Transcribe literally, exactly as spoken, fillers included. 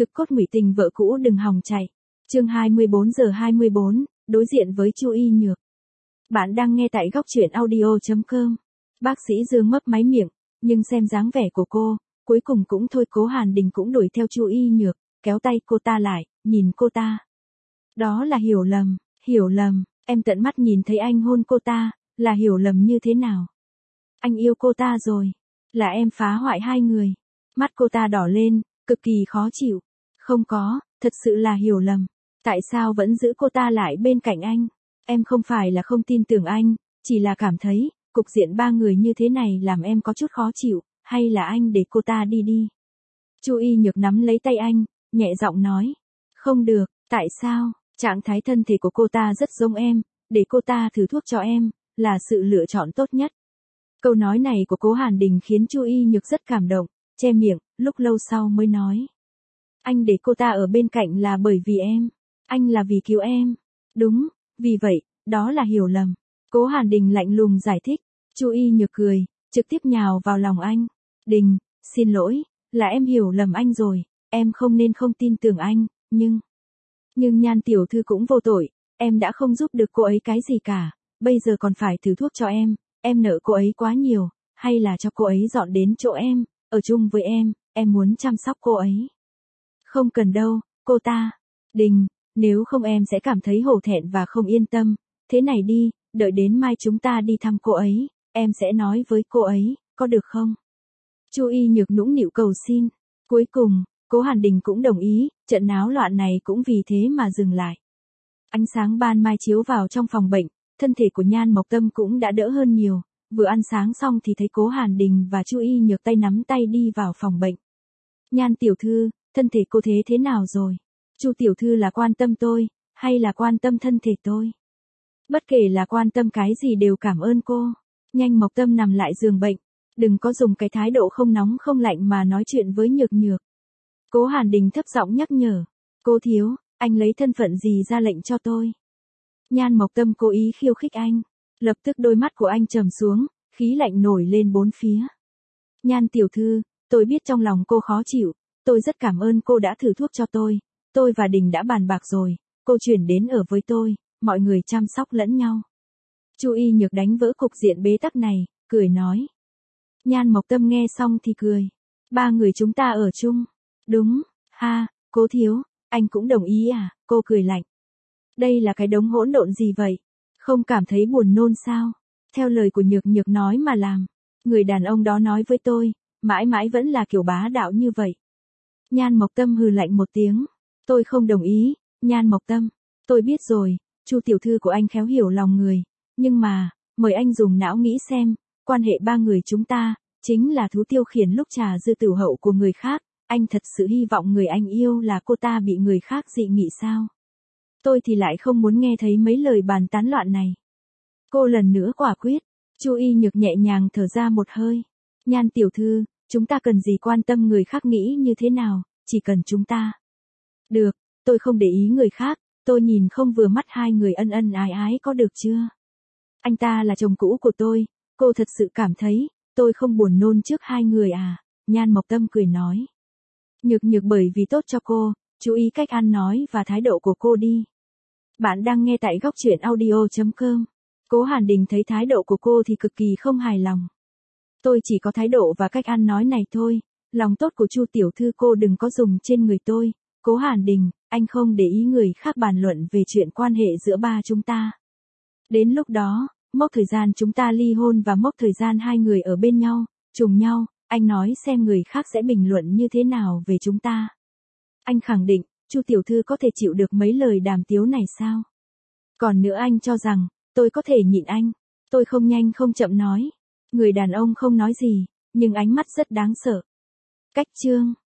Thực cốt ngụy tình vợ cũ đừng hòng chạy. Chương hai mươi bốn giờ hai mươi bốn, đối diện với Chu Y Nhược. Bạn đang nghe tại góc truyện audio chấm com. Bác sĩ Dương mấp máy miệng, nhưng xem dáng vẻ của cô, cuối cùng cũng thôi. Cố Hàn Đình cũng đuổi theo Chu Y Nhược, kéo tay cô ta lại, nhìn cô ta. Đó là hiểu lầm, hiểu lầm, em tận mắt nhìn thấy anh hôn cô ta, là hiểu lầm như thế nào? Anh yêu cô ta rồi, là em phá hoại hai người. Mắt cô ta đỏ lên, cực kỳ khó chịu. Không có, thật sự là hiểu lầm. Tại sao vẫn giữ cô ta lại bên cạnh anh? Em không phải là không tin tưởng anh, chỉ là cảm thấy, cục diện ba người như thế này làm em có chút khó chịu, hay là anh để cô ta đi đi. Chu Y Nhược nắm lấy tay anh, nhẹ giọng nói. Không được, tại sao? Trạng thái thân thể của cô ta rất giống em, để cô ta thử thuốc cho em, là sự lựa chọn tốt nhất. Câu nói này của Cố Hàn Đình khiến Chu Y Nhược rất cảm động, che miệng, lúc lâu sau mới nói. Anh để cô ta ở bên cạnh là bởi vì em, anh là vì cứu em. Đúng, vì vậy, đó là hiểu lầm. Cố Hàn Đình lạnh lùng giải thích. Chu Y Nhược cười, trực tiếp nhào vào lòng anh. Đình, xin lỗi, là em hiểu lầm anh rồi, em không nên không tin tưởng anh, nhưng... Nhưng Nhan tiểu thư cũng vô tội, em đã không giúp được cô ấy cái gì cả, bây giờ còn phải thử thuốc cho em, em nợ cô ấy quá nhiều, hay là cho cô ấy dọn đến chỗ em, ở chung với em, em muốn chăm sóc cô ấy. Không cần đâu, cô ta. Đình, nếu không em sẽ cảm thấy hổ thẹn và không yên tâm, thế này đi, đợi đến mai chúng ta đi thăm cô ấy, em sẽ nói với cô ấy, có được không? Chu Y Nhược nũng nịu cầu xin. Cuối cùng, Cố Hàn Đình cũng đồng ý, trận náo loạn này cũng vì thế mà dừng lại. Ánh sáng ban mai chiếu vào trong phòng bệnh, thân thể của Nhan Mộc Tâm cũng đã đỡ hơn nhiều, vừa ăn sáng xong thì thấy Cố Hàn Đình và Chu Y Nhược tay nắm tay đi vào phòng bệnh. Nhan tiểu thư, thân thể cô thế thế nào rồi? Chu tiểu thư là quan tâm tôi, hay là quan tâm thân thể tôi? Bất kể là quan tâm cái gì đều cảm ơn cô. Nhanh Mộc Tâm nằm lại giường bệnh, đừng có dùng cái thái độ không nóng không lạnh mà nói chuyện với Nhược Nhược. Cố Hàn Đình thấp giọng nhắc nhở. Cô thiếu, anh lấy thân phận gì ra lệnh cho tôi? Nhan Mộc Tâm cố ý khiêu khích anh. Lập tức đôi mắt của anh trầm xuống, khí lạnh nổi lên bốn phía. Nhan tiểu thư, tôi biết trong lòng cô khó chịu, tôi rất cảm ơn cô đã thử thuốc cho tôi. Tôi và Đình đã bàn bạc rồi, cô chuyển đến ở với tôi, mọi người chăm sóc lẫn nhau. Chu Y Nhược đánh vỡ cục diện bế tắc này, cười nói. Nhan Mộc Tâm nghe xong thì cười. Ba người chúng ta ở chung. Đúng, ha, Cố thiếu, anh cũng đồng ý à? Cô cười lạnh. Đây là cái đống hỗn độn gì vậy? Không cảm thấy buồn nôn sao? Theo lời của Nhược Nhược nói mà làm. Người đàn ông đó nói với tôi, mãi mãi vẫn là kiểu bá đạo như vậy. Nhan Mộc Tâm hừ lạnh một tiếng. Tôi không đồng ý, Nhan Mộc Tâm. Tôi biết rồi, Chu tiểu thư của anh khéo hiểu lòng người. Nhưng mà, mời anh dùng não nghĩ xem, quan hệ ba người chúng ta, chính là thú tiêu khiển lúc trà dư tửu hậu của người khác. Anh thật sự hy vọng người anh yêu là cô ta bị người khác dị nghị sao? Tôi thì lại không muốn nghe thấy mấy lời bàn tán loạn này. Cô lần nữa quả quyết. Chu Y Nhược nhẹ nhàng thở ra một hơi. Nhan tiểu thư, chúng ta cần gì quan tâm người khác nghĩ như thế nào, chỉ cần chúng ta. Được, tôi không để ý người khác, tôi nhìn không vừa mắt hai người ân ân ái ái có được chưa? Anh ta là chồng cũ của tôi, cô thật sự cảm thấy, tôi không buồn nôn trước hai người à? Nhan Mộc Tâm cười nói. Nhược Nhược bởi vì tốt cho cô, chú ý cách ăn nói và thái độ của cô đi. Bạn đang nghe tại góc truyện audio chấm com. Cố Hàn Đình thấy thái độ của cô thì cực kỳ không hài lòng. Tôi chỉ có thái độ và cách ăn nói này thôi, lòng tốt của Chu tiểu thư cô đừng có dùng trên người tôi. Cố Hàn Đình, anh không để ý người khác bàn luận về chuyện quan hệ giữa ba chúng ta. Đến lúc đó, mốc thời gian chúng ta ly hôn và mốc thời gian hai người ở bên nhau, trùng nhau, anh nói xem người khác sẽ bình luận như thế nào về chúng ta. Anh khẳng định, Chu tiểu thư có thể chịu được mấy lời đàm tiếu này sao? Còn nữa anh cho rằng, tôi có thể nhịn anh. Tôi không nhanh không chậm nói. Người đàn ông không nói gì, nhưng ánh mắt rất đáng sợ. Cách chương.